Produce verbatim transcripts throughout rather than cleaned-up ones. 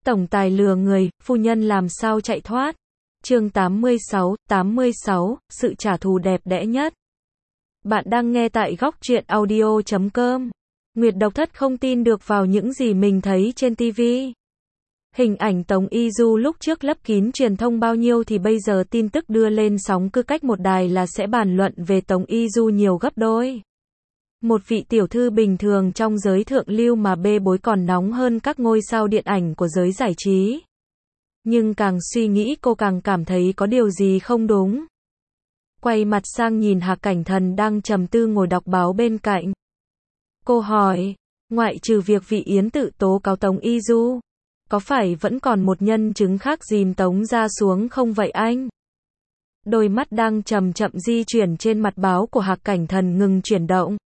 Tổng tài lừa người, phu nhân làm sao chạy thoát. Chương tám mươi sáu, tám mươi sáu, sự trả thù đẹp đẽ nhất. Bạn đang nghe tại góc truyện audio chấm com. Nguyệt Độc Thất không tin được vào những gì mình thấy trên ti vi. Hình ảnh Tống Y Du lúc trước lấp kín truyền thông bao nhiêu thì bây giờ tin tức đưa lên sóng cứ cách một đài là sẽ bàn luận về Tống Y Du nhiều gấp đôi. Một vị tiểu thư bình thường trong giới thượng lưu mà bê bối còn nóng hơn các ngôi sao điện ảnh của giới giải trí. Nhưng càng suy nghĩ cô càng cảm thấy có điều gì không đúng. Quay mặt sang nhìn Hạc Cảnh Thần đang trầm tư ngồi đọc báo bên cạnh. Cô hỏi, ngoại trừ việc vị Yến tự tố cáo Tống Y Du, có phải vẫn còn một nhân chứng khác dìm Tống ra xuống không vậy anh? Đôi mắt đang chậm chậm di chuyển trên mặt báo của Hạc Cảnh Thần ngừng chuyển động.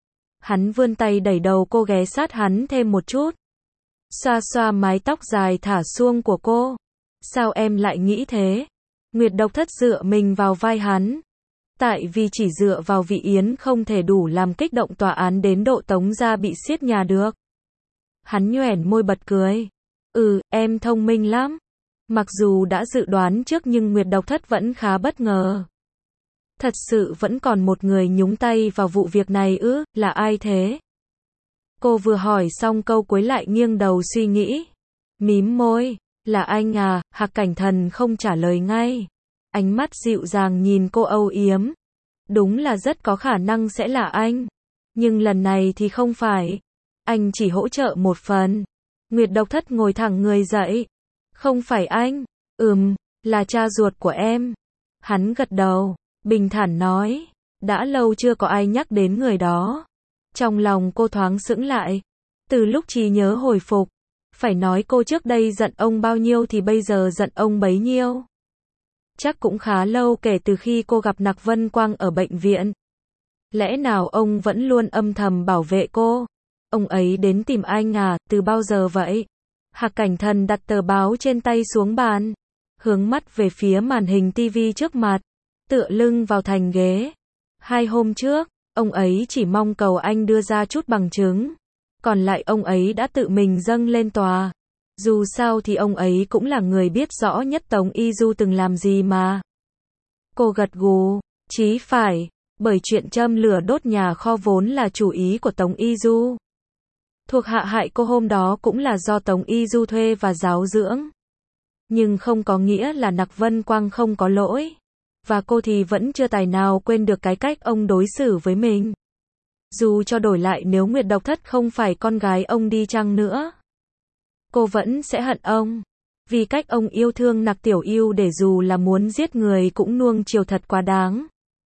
Hắn vươn tay đẩy đầu cô ghé sát hắn thêm một chút. Xoa xoa mái tóc dài thả suông của cô. Sao em lại nghĩ thế? Nguyệt Độc Thất dựa mình vào vai hắn. Tại vì chỉ dựa vào vị Yến không thể đủ làm kích động tòa án đến độ Tống ra bị siết nhà được. Hắn nhoẻn môi bật cười. Ừ, em thông minh lắm. Mặc dù đã dự đoán trước nhưng Nguyệt Độc Thất vẫn khá bất ngờ. Thật sự vẫn còn một người nhúng tay vào vụ việc này ư, là ai thế? Cô vừa hỏi xong câu cuối lại nghiêng đầu suy nghĩ. Mím môi, là anh à, Hạc Cảnh Thần không trả lời ngay. Ánh mắt dịu dàng nhìn cô âu yếm. Đúng là rất có khả năng sẽ là anh. Nhưng lần này thì không phải. Anh chỉ hỗ trợ một phần. Nguyệt Độc Thất ngồi thẳng người dậy. Không phải anh. Ừm, là cha ruột của em. Hắn gật đầu. Bình thản nói, đã lâu chưa có ai nhắc đến người đó. Trong lòng cô thoáng sững lại. Từ lúc trí nhớ hồi phục, phải nói cô trước đây giận ông bao nhiêu thì bây giờ giận ông bấy nhiêu. Chắc cũng khá lâu kể từ khi cô gặp Nặc Vân Quang ở bệnh viện. Lẽ nào ông vẫn luôn âm thầm bảo vệ cô? Ông ấy đến tìm anh à, từ bao giờ vậy? Hạc Cảnh Thần đặt tờ báo trên tay xuống bàn, hướng mắt về phía màn hình ti vi trước mặt. Tựa lưng vào thành ghế. Hai hôm trước, ông ấy chỉ mong cầu anh đưa ra chút bằng chứng. Còn lại ông ấy đã tự mình dâng lên tòa. Dù sao thì ông ấy cũng là người biết rõ nhất Tống Y Du từng làm gì mà. Cô gật gù, chí phải, bởi chuyện châm lửa đốt nhà kho vốn là chủ ý của Tống Y Du. Thuộc hạ hại cô hôm đó cũng là do Tống Y Du thuê và giáo dưỡng. Nhưng không có nghĩa là Nặc Vân Quang không có lỗi. Và cô thì vẫn chưa tài nào quên được cái cách ông đối xử với mình. Dù cho đổi lại nếu Nguyệt Độc Thất không phải con gái ông đi chăng nữa, cô vẫn sẽ hận ông. Vì cách ông yêu thương Nặc Tiểu Yêu để dù là muốn giết người cũng nuông chiều thật quá đáng.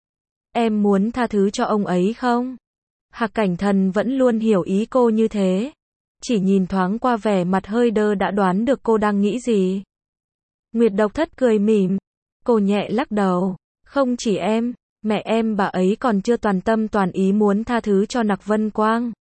Em muốn tha thứ cho ông ấy không? Hạc Cảnh Thần vẫn luôn hiểu ý cô như thế. Chỉ nhìn thoáng qua vẻ mặt hơi đơ đã đoán được cô đang nghĩ gì. Nguyệt Độc Thất cười mỉm. Cô nhẹ lắc đầu. Không chỉ em, mẹ em bà ấy còn chưa toàn tâm toàn ý muốn tha thứ cho Nặc Vân Quang.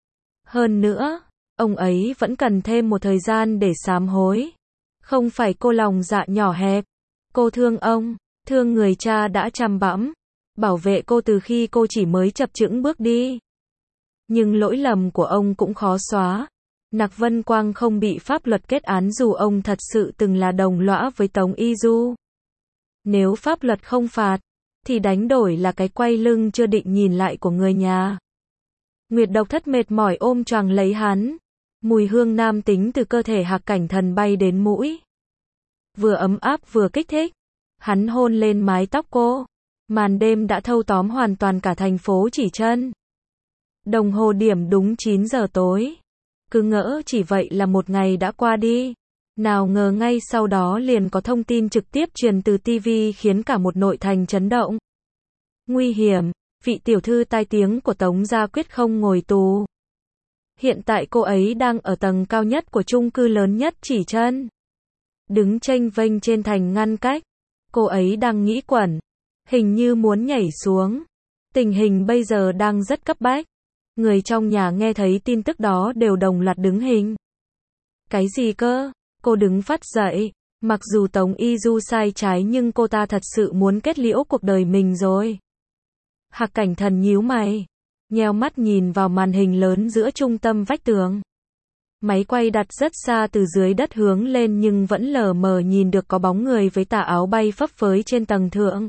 Hơn nữa, ông ấy vẫn cần thêm một thời gian để sám hối. Không phải cô lòng dạ nhỏ hẹp. Cô thương ông, thương người cha đã chăm bẵm, bảo vệ cô từ khi cô chỉ mới chập chững bước đi. Nhưng lỗi lầm của ông cũng khó xóa. Nặc Vân Quang không bị pháp luật kết án dù ông thật sự từng là đồng lõa với Tống Y Du. Nếu pháp luật không phạt, thì đánh đổi là cái quay lưng chưa định nhìn lại của người nhà. Nguyệt Độc Thất mệt mỏi ôm choàng lấy hắn. Mùi hương nam tính từ cơ thể Hạc Cảnh Thần bay đến mũi. Vừa ấm áp vừa kích thích. Hắn hôn lên mái tóc cô. Màn đêm đã thâu tóm hoàn toàn cả thành phố Chỉ Trân. Đồng hồ điểm đúng chín giờ tối. Cứ ngỡ chỉ vậy là một ngày đã qua đi. Nào ngờ ngay sau đó liền có thông tin trực tiếp truyền từ ti vi khiến cả một nội thành chấn động. Nguy hiểm, vị tiểu thư tai tiếng của Tống gia quyết không ngồi tù. Hiện tại cô ấy đang ở tầng cao nhất của chung cư lớn nhất Chỉ Trân. Đứng chênh vênh trên thành ngăn cách. Cô ấy đang nghĩ quẩn. Hình như muốn nhảy xuống. Tình hình bây giờ đang rất cấp bách. Người trong nhà nghe thấy tin tức đó đều đồng loạt đứng hình. Cái gì cơ? Cô đứng phắt dậy. Mặc dù Tống Y Du sai trái nhưng cô ta thật sự muốn kết liễu cuộc đời mình rồi. Hạc Cảnh Thần nhíu mày. Nheo mắt nhìn vào màn hình lớn giữa trung tâm vách tường. Máy quay đặt rất xa từ dưới đất hướng lên nhưng vẫn lờ mờ nhìn được có bóng người với tà áo bay phấp phới trên tầng thượng.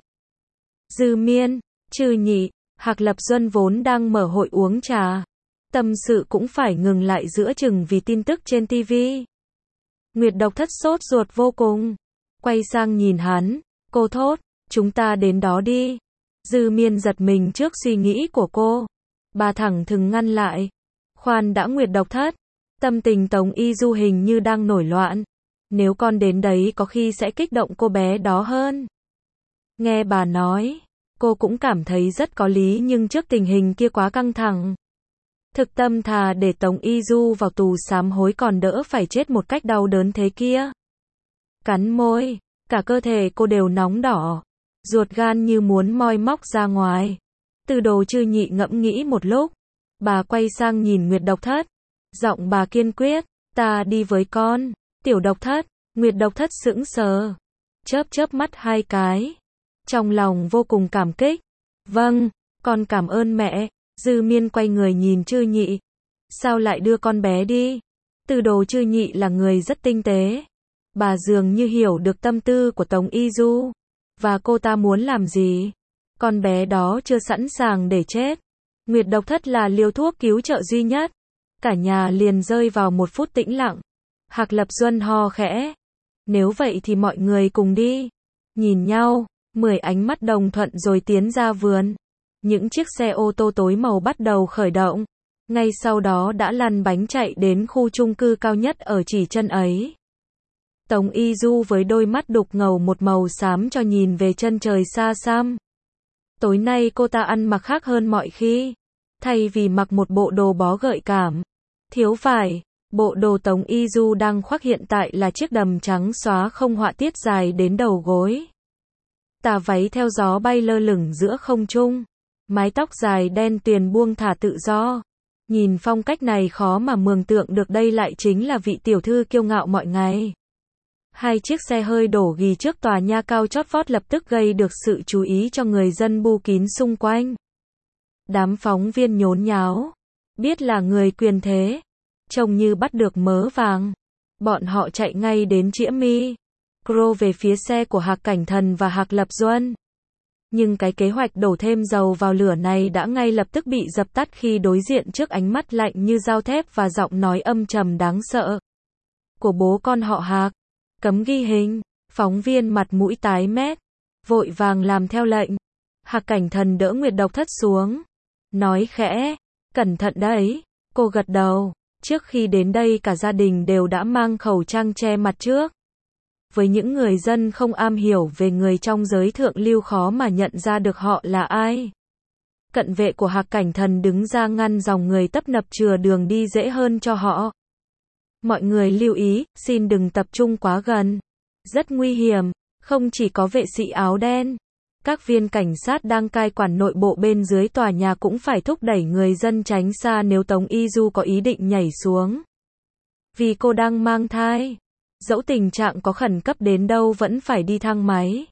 Dư Miên, Trừ Nhị, Hạc Lập Duân vốn đang mở hội uống trà. Tâm sự cũng phải ngừng lại giữa chừng vì tin tức trên ti vi. Nguyệt Độc Thất sốt ruột vô cùng. Quay sang nhìn hắn, cô thốt, chúng ta đến đó đi. Dư Miên giật mình trước suy nghĩ của cô. Bà thẳng thừng ngăn lại. Khoan đã Nguyệt Độc Thất. Tâm tình Tống Y Du hình như đang nổi loạn. Nếu con đến đấy có khi sẽ kích động cô bé đó hơn. Nghe bà nói, cô cũng cảm thấy rất có lý nhưng trước tình hình kia quá căng thẳng. Thực tâm thà để Tống Y Du vào tù sám hối còn đỡ phải chết một cách đau đớn thế kia. Cắn môi, cả cơ thể cô đều nóng đỏ. Ruột gan như muốn moi móc ra ngoài. Từ Đồ Trư Nhị ngẫm nghĩ một lúc. Bà quay sang nhìn Nguyệt Độc Thất. Giọng bà kiên quyết, ta đi với con. Tiểu Độc Thất, Nguyệt Độc Thất sững sờ. Chớp chớp mắt hai cái. Trong lòng vô cùng cảm kích. Vâng, con cảm ơn mẹ. Dư Miên quay người nhìn Trư Nhị. Sao lại đưa con bé đi? Từ Đồ Trư Nhị là người rất tinh tế. Bà dường như hiểu được tâm tư của Tống Y Du. Và cô ta muốn làm gì? Con bé đó chưa sẵn sàng để chết. Nguyệt Độc Thất là liều thuốc cứu trợ duy nhất. Cả nhà liền rơi vào một phút tĩnh lặng. Hạc Lập Duân ho khẽ. Nếu vậy thì mọi người cùng đi. Nhìn nhau, mười ánh mắt đồng thuận rồi tiến ra vườn. Những chiếc xe ô tô tối màu bắt đầu khởi động. Ngay sau đó đã lăn bánh chạy đến khu chung cư cao nhất ở chỉ chân ấy. Tống Y Du với đôi mắt đục ngầu một màu xám cho nhìn về chân trời xa xăm. Tối nay cô ta ăn mặc khác hơn mọi khi. Thay vì mặc một bộ đồ bó gợi cảm, thiếu vải, bộ đồ Tống Y Du đang khoác hiện tại là chiếc đầm trắng xóa không họa tiết dài đến đầu gối. Tà váy theo gió bay lơ lửng giữa không trung. Mái tóc dài đen tuyền buông thả tự do. Nhìn phong cách này khó mà mường tượng được đây lại chính là vị tiểu thư kiêu ngạo mọi ngày. Hai chiếc xe hơi đổ ghì trước tòa nhà cao chót vót lập tức gây được sự chú ý cho người dân bu kín xung quanh. Đám phóng viên nhốn nháo. Biết là người quyền thế. Trông như bắt được mớ vàng. Bọn họ chạy ngay đến chĩa mi. Cro về phía xe của Hạc Cảnh Thần và Hạc Lập Duân. Nhưng cái kế hoạch đổ thêm dầu vào lửa này đã ngay lập tức bị dập tắt khi đối diện trước ánh mắt lạnh như dao thép và giọng nói âm trầm đáng sợ. Của bố con họ Hạc. Cấm ghi hình. Phóng viên mặt mũi tái mét. Vội vàng làm theo lệnh. Hạc Cảnh Thần đỡ Nguyệt Độc Thất xuống. Nói khẽ. Cẩn thận đấy. Cô gật đầu. Trước khi đến đây cả gia đình đều đã mang khẩu trang che mặt trước. Với những người dân không am hiểu về người trong giới thượng lưu khó mà nhận ra được họ là ai. Cận vệ của Hạc Cảnh Thần đứng ra ngăn dòng người tấp nập chừa đường đi dễ hơn cho họ. Mọi người lưu ý, xin đừng tập trung quá gần. Rất nguy hiểm, không chỉ có vệ sĩ áo đen. Các viên cảnh sát đang cai quản nội bộ bên dưới tòa nhà cũng phải thúc đẩy người dân tránh xa nếu Tống Y Du có ý định nhảy xuống. Vì cô đang mang thai. Dẫu tình trạng có khẩn cấp đến đâu vẫn phải đi thang máy.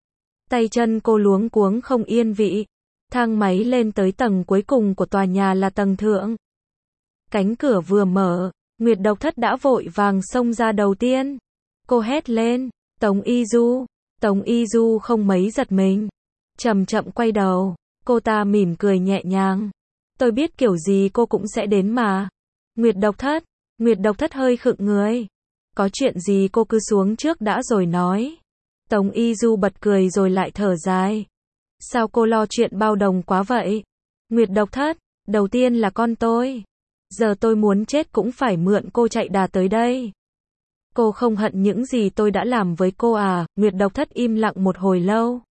Tay chân cô luống cuống không yên vị. Thang máy lên tới tầng cuối cùng của tòa nhà là tầng thượng. Cánh cửa vừa mở, Nguyệt Độc Thất đã vội vàng xông ra đầu tiên. Cô hét lên, Tống Y Du. Tống Y Du không mấy giật mình. Chậm chậm quay đầu, cô ta mỉm cười nhẹ nhàng. Tôi biết kiểu gì cô cũng sẽ đến mà. Nguyệt Độc Thất, Nguyệt Độc Thất hơi khựng người. Có chuyện gì cô cứ xuống trước đã rồi nói. Tống Y Du bật cười rồi lại thở dài. Sao cô lo chuyện bao đồng quá vậy? Nguyệt Độc Thất, đầu tiên là con tôi. Giờ tôi muốn chết cũng phải mượn cô chạy đà tới đây. Cô không hận những gì tôi đã làm với cô à? Nguyệt Độc Thất im lặng một hồi lâu.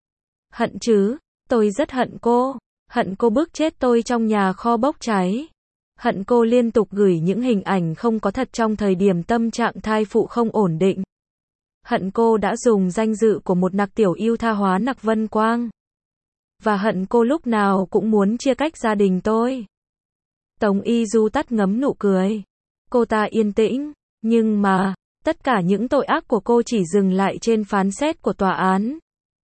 Hận chứ, tôi rất hận cô. Hận cô bức chết tôi trong nhà kho bốc cháy. Hận cô liên tục gửi những hình ảnh không có thật trong thời điểm tâm trạng thai phụ không ổn định. Hận cô đã dùng danh dự của một nặc tiểu yêu tha hóa nặc Vân Quang. Và hận cô lúc nào cũng muốn chia cách gia đình tôi. Tống Y Du tắt ngấm nụ cười. Cô ta yên tĩnh, nhưng mà, tất cả những tội ác của cô chỉ dừng lại trên phán xét của tòa án.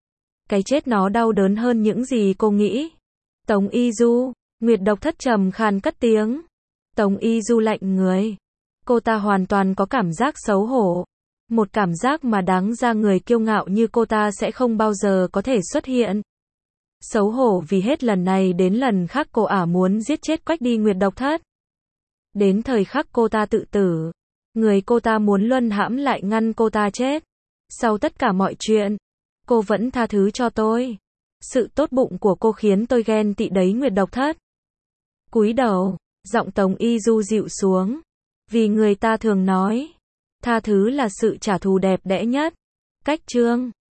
Cái chết nó đau đớn hơn những gì cô nghĩ. Tống Y Du, Nguyệt Độc Thất trầm khàn cất tiếng. Tống Y Du lạnh người. Cô ta hoàn toàn có cảm giác xấu hổ. Một cảm giác mà đáng ra người kiêu ngạo như cô ta sẽ không bao giờ có thể xuất hiện. Xấu hổ vì hết lần này đến lần khác cô ả muốn giết chết Quách đi Nguyệt độc thất. Đến thời khắc cô ta tự tử, người cô ta muốn luân hãm lại ngăn cô ta chết. Sau tất cả mọi chuyện, cô vẫn tha thứ cho tôi. Sự tốt bụng của cô khiến tôi ghen tị đấy Nguyệt độc thất. Cúi đầu, giọng Tống Y Du dịu xuống. Vì người ta thường nói, tha thứ là sự trả thù đẹp đẽ nhất. Cách chương